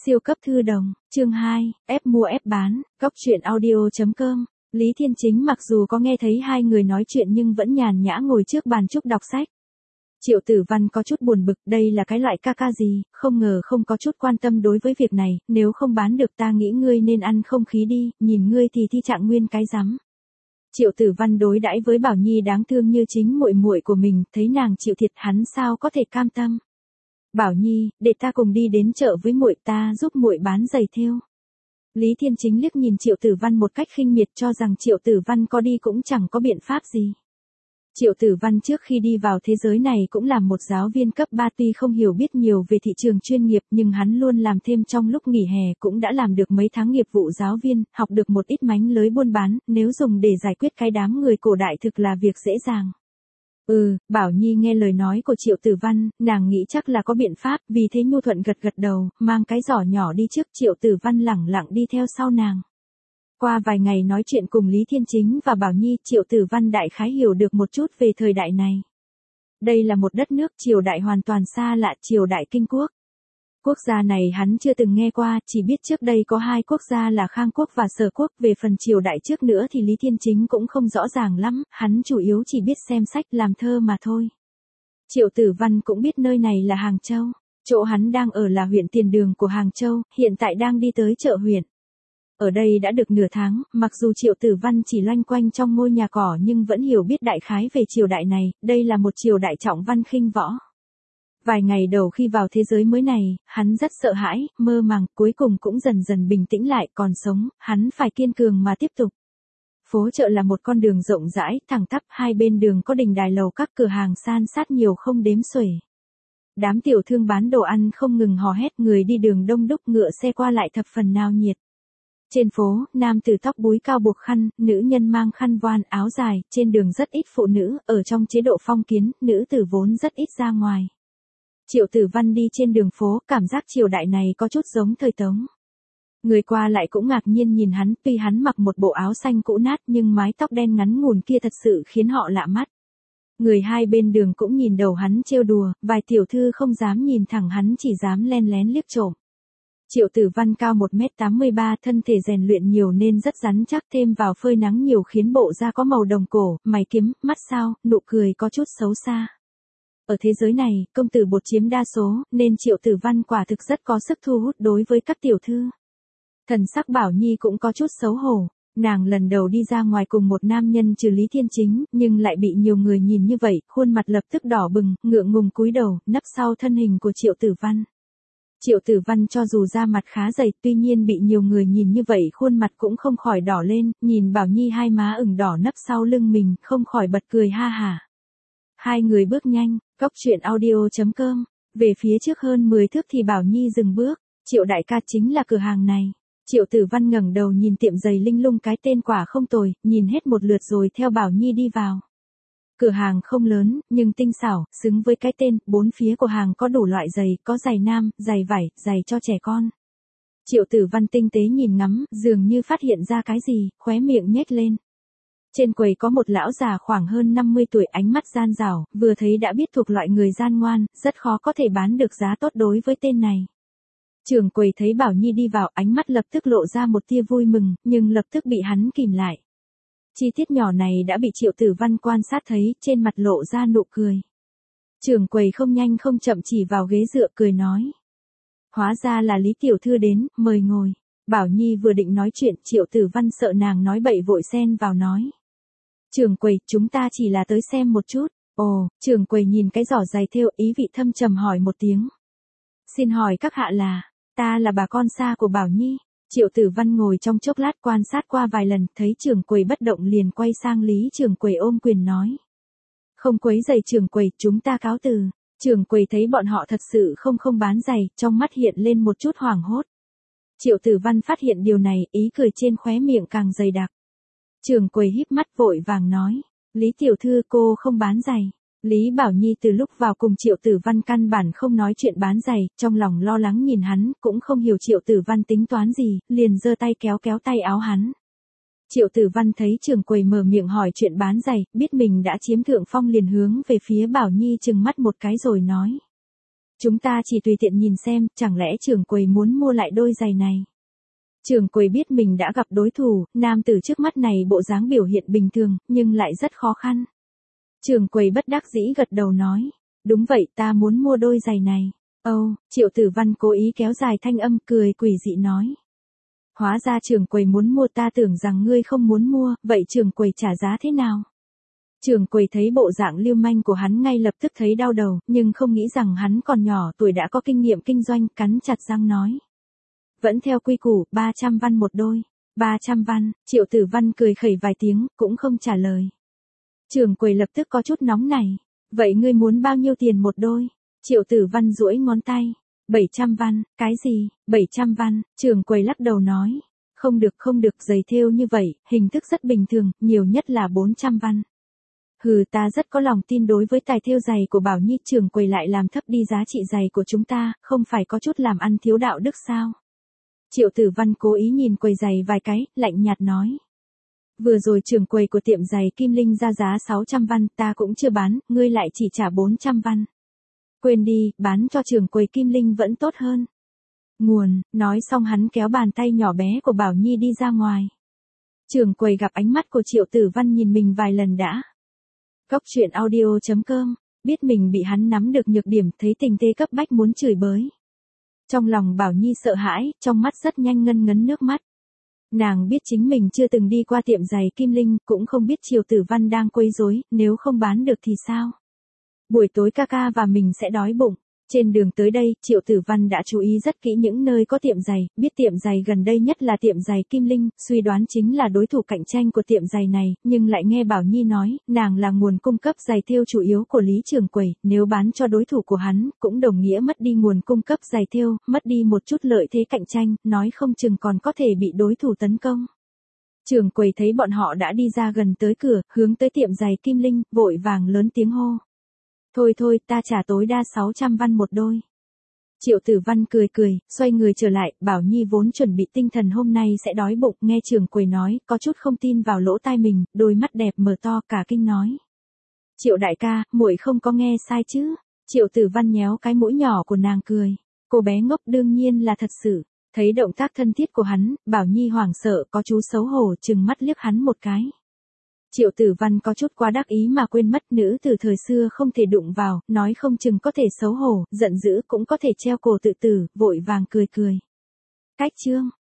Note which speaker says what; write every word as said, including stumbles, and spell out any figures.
Speaker 1: Siêu cấp thư đồng, chương hai, ép mua ép bán, góc truyện audio.com. Lý Thiên Chính mặc dù có nghe thấy hai người nói chuyện nhưng vẫn nhàn nhã ngồi trước bàn trúc đọc sách. Triệu Tử Văn có chút buồn bực, đây là cái loại ca ca gì, không ngờ không có chút quan tâm đối với việc này, nếu không bán được ta nghĩ ngươi nên ăn không khí đi, nhìn ngươi thì thi trạng nguyên cái rắm. Triệu Tử Văn đối đãi với Bảo Nhi đáng thương như chính muội muội của mình, thấy nàng chịu thiệt hắn sao có thể cam tâm. Bảo Nhi, để ta cùng đi đến chợ với muội, ta giúp muội bán giày thêu. Lý Thiên Chính liếc nhìn Triệu Tử Văn một cách khinh miệt, cho rằng Triệu Tử Văn có đi cũng chẳng có biện pháp gì. Triệu Tử Văn trước khi đi vào thế giới này cũng là một giáo viên cấp ba, tuy không hiểu biết nhiều về thị trường chuyên nghiệp nhưng hắn luôn làm thêm trong lúc nghỉ hè, cũng đã làm được mấy tháng nghiệp vụ giáo viên, học được một ít mánh lới buôn bán, nếu dùng để giải quyết cái đám người cổ đại thực là việc dễ dàng. Ừ, Bảo Nhi nghe lời nói của Triệu Tử Văn, nàng nghĩ chắc là có biện pháp, vì thế nhu thuận gật gật đầu, mang cái giỏ nhỏ đi trước, Triệu Tử Văn lẳng lặng đi theo sau nàng. Qua vài ngày nói chuyện cùng Lý Thiên Chính và Bảo Nhi, Triệu Tử Văn đại khái hiểu được một chút về thời đại này. Đây là một đất nước triều đại hoàn toàn xa lạ, triều đại Kinh Quốc. Quốc gia này hắn chưa từng nghe qua, chỉ biết trước đây có hai quốc gia là Khang Quốc và Sở Quốc, về phần triều đại trước nữa thì Lý Thiên Chính cũng không rõ ràng lắm, hắn chủ yếu chỉ biết xem sách làm thơ mà thôi. Triệu Tử Văn cũng biết nơi này là Hàng Châu, chỗ hắn đang ở là huyện Tiền Đường của Hàng Châu, hiện tại đang đi tới chợ huyện. Ở đây đã được nửa tháng, mặc dù Triệu Tử Văn chỉ loanh quanh trong ngôi nhà cỏ nhưng vẫn hiểu biết đại khái về triều đại này, đây là một triều đại trọng văn khinh võ. Vài ngày đầu khi vào thế giới mới này, hắn rất sợ hãi, mơ màng, cuối cùng cũng dần dần bình tĩnh lại, còn sống, hắn phải kiên cường mà tiếp tục. Phố chợ là một con đường rộng rãi, thẳng tắp, hai bên đường có đình đài lầu các cửa hàng san sát nhiều không đếm xuể. Đám tiểu thương bán đồ ăn không ngừng hò hét, người đi đường đông đúc, ngựa xe qua lại thập phần náo nhiệt. Trên phố, nam tử tóc búi cao buộc khăn, nữ nhân mang khăn voan, áo dài, trên đường rất ít phụ nữ, ở trong chế độ phong kiến, nữ tử vốn rất ít ra ngoài. Triệu Tử Văn đi trên đường phố, cảm giác triều đại này có chút giống thời Tống. Người qua lại cũng ngạc nhiên nhìn hắn, tuy hắn mặc một bộ áo xanh cũ nát nhưng mái tóc đen ngắn ngủn kia thật sự khiến họ lạ mắt. Người hai bên đường cũng nhìn đầu hắn trêu đùa, vài tiểu thư không dám nhìn thẳng hắn, chỉ dám len lén liếc trộm. Triệu Tử Văn cao một mét tám mươi ba, thân thể rèn luyện nhiều nên rất rắn chắc, thêm vào phơi nắng nhiều khiến bộ da có màu đồng cổ, mày kiếm, mắt sao, nụ cười có chút xấu xa. Ở thế giới này, công tử bột chiếm đa số, nên Triệu Tử Văn quả thực rất có sức thu hút đối với các tiểu thư. Thần sắc Bảo Nhi cũng có chút xấu hổ, nàng lần đầu đi ra ngoài cùng một nam nhân trừ Lý Thiên Chính, nhưng lại bị nhiều người nhìn như vậy, khuôn mặt lập tức đỏ bừng, ngượng ngùng cúi đầu, nấp sau thân hình của Triệu Tử Văn. Triệu Tử Văn cho dù da mặt khá dày, tuy nhiên bị nhiều người nhìn như vậy khuôn mặt cũng không khỏi đỏ lên, nhìn Bảo Nhi hai má ửng đỏ nấp sau lưng mình, không khỏi bật cười ha hả. Hai người bước nhanh, góc truyện audio.com, về phía trước hơn mười thước thì Bảo Nhi dừng bước, Triệu đại ca chính là cửa hàng này. Triệu Tử Văn ngẩng đầu nhìn tiệm giày linh lung, cái tên quả không tồi, nhìn hết một lượt rồi theo Bảo Nhi đi vào. Cửa hàng không lớn, nhưng tinh xảo, xứng với cái tên, bốn phía của hàng có đủ loại giày, có giày nam, giày vải, giày cho trẻ con. Triệu Tử Văn tinh tế nhìn ngắm, dường như phát hiện ra cái gì, khóe miệng nhếch lên. Trên quầy có một lão già khoảng hơn năm mươi tuổi, ánh mắt gian rảo, vừa thấy đã biết thuộc loại người gian ngoan, rất khó có thể bán được giá tốt đối với tên này. Trưởng quầy thấy Bảo Nhi đi vào, ánh mắt lập tức lộ ra một tia vui mừng, nhưng lập tức bị hắn kìm lại. Chi tiết nhỏ này đã bị Triệu Tử Văn quan sát thấy, trên mặt lộ ra nụ cười. Trưởng quầy không nhanh không chậm chỉ vào ghế dựa cười nói. Hóa ra là Lý tiểu thư đến, mời ngồi. Bảo Nhi vừa định nói chuyện, Triệu Tử Văn sợ nàng nói bậy vội xen vào nói. Trưởng quầy, chúng ta chỉ là tới xem một chút. Ồ, trưởng quầy nhìn cái giỏ giày thêu, ý vị thâm trầm hỏi một tiếng. Xin hỏi các hạ là, ta là bà con xa của Bảo Nhi. Triệu Tử Văn ngồi trong chốc lát quan sát qua vài lần, thấy trưởng quầy bất động liền quay sang Lý trưởng quầy ôm quyền nói. Không quấy giày trưởng quầy, chúng ta cáo từ. Trưởng quầy thấy bọn họ thật sự không không bán giày, trong mắt hiện lên một chút hoảng hốt. Triệu Tử Văn phát hiện điều này, ý cười trên khóe miệng càng dày đặc. Trưởng quầy híp mắt vội vàng nói. Lý tiểu thư, cô không bán giày. Lý Bảo Nhi từ lúc vào cùng Triệu Tử Văn căn bản không nói chuyện bán giày, trong lòng lo lắng nhìn hắn, cũng không hiểu Triệu Tử Văn tính toán gì, liền giơ tay kéo kéo tay áo hắn. Triệu Tử Văn thấy trưởng quầy mở miệng hỏi chuyện bán giày, biết mình đã chiếm thượng phong liền hướng về phía Bảo Nhi chừng mắt một cái rồi nói. Chúng ta chỉ tùy tiện nhìn xem, chẳng lẽ trưởng quầy muốn mua lại đôi giày này. Trưởng quầy biết mình đã gặp đối thủ, nam tử trước mắt này bộ dáng biểu hiện bình thường, nhưng lại rất khó khăn. Trưởng quầy bất đắc dĩ gật đầu nói, đúng vậy ta muốn mua đôi giày này. Âu, oh, Triệu Tử Văn cố ý kéo dài thanh âm cười quỷ dị nói. Hóa ra trưởng quầy muốn mua, ta tưởng rằng ngươi không muốn mua, vậy trưởng quầy trả giá thế nào? Trưởng quầy thấy bộ dạng lưu manh của hắn ngay lập tức thấy đau đầu, nhưng không nghĩ rằng hắn còn nhỏ tuổi đã có kinh nghiệm kinh doanh, cắn chặt răng nói. Vẫn theo quy củ, ba trăm văn một đôi. ba trăm văn, Triệu Tử Văn cười khẩy vài tiếng, cũng không trả lời. Trưởng quầy lập tức có chút nóng nảy. Vậy ngươi muốn bao nhiêu tiền một đôi? Triệu Tử Văn duỗi ngón tay. bảy trăm văn, cái gì? bảy trăm văn, trưởng quầy lắc đầu nói. Không được không được, giày thêu như vậy, hình thức rất bình thường, nhiều nhất là bốn trăm văn. Hừ, ta rất có lòng tin đối với tài thêu giày của Bảo Nhi, trưởng quầy lại làm thấp đi giá trị giày của chúng ta, không phải có chút làm ăn thiếu đạo đức sao? Triệu Tử Văn cố ý nhìn quầy giày vài cái, lạnh nhạt nói. Vừa rồi trưởng quầy của tiệm giày Kim Linh ra giá sáu trăm văn, ta cũng chưa bán, ngươi lại chỉ trả bốn trăm văn. Quên đi, bán cho trưởng quầy Kim Linh vẫn tốt hơn. Nguồn, nói xong hắn kéo bàn tay nhỏ bé của Bảo Nhi đi ra ngoài. Trưởng quầy gặp ánh mắt của Triệu Tử Văn nhìn mình vài lần đã. Góc truyện audio chấm com, biết mình bị hắn nắm được nhược điểm, thấy tình thế cấp bách muốn chửi bới. Trong lòng Bảo Nhi sợ hãi, trong mắt rất nhanh ngân ngấn nước mắt. Nàng biết chính mình chưa từng đi qua tiệm giày Kim Linh, cũng không biết Triệu Tử Văn đang quấy rối, nếu không bán được thì sao? Buổi tối ca ca và mình sẽ đói bụng. Trên đường tới đây, Triệu Tử Văn đã chú ý rất kỹ những nơi có tiệm giày, biết tiệm giày gần đây nhất là tiệm giày Kim Linh, suy đoán chính là đối thủ cạnh tranh của tiệm giày này, nhưng lại nghe Bảo Nhi nói, nàng là nguồn cung cấp giày thêu chủ yếu của Lý trưởng quầy, nếu bán cho đối thủ của hắn, cũng đồng nghĩa mất đi nguồn cung cấp giày thêu, mất đi một chút lợi thế cạnh tranh, nói không chừng còn có thể bị đối thủ tấn công. Trưởng quầy thấy bọn họ đã đi ra gần tới cửa, hướng tới tiệm giày Kim Linh, vội vàng lớn tiếng hô. Thôi thôi, ta trả tối đa sáu trăm văn một đôi. Triệu Tử Văn cười cười, xoay người trở lại, Bảo Nhi vốn chuẩn bị tinh thần hôm nay sẽ đói bụng, nghe trưởng quầy nói, có chút không tin vào lỗ tai mình, đôi mắt đẹp mở to cả kinh nói. Triệu đại ca, muội không có nghe sai chứ? Triệu Tử Văn nhéo cái mũi nhỏ của nàng cười. Cô bé ngốc đương nhiên là thật sự. Thấy động tác thân thiết của hắn, Bảo Nhi hoảng sợ, có chú xấu hổ chừng mắt liếc hắn một cái. Triệu Tử Văn có chút quá đắc ý mà quên mất nữ từ thời xưa không thể đụng vào, nói không chừng có thể xấu hổ, giận dữ cũng có thể treo cổ tự tử, vội vàng cười cười. Cách chương.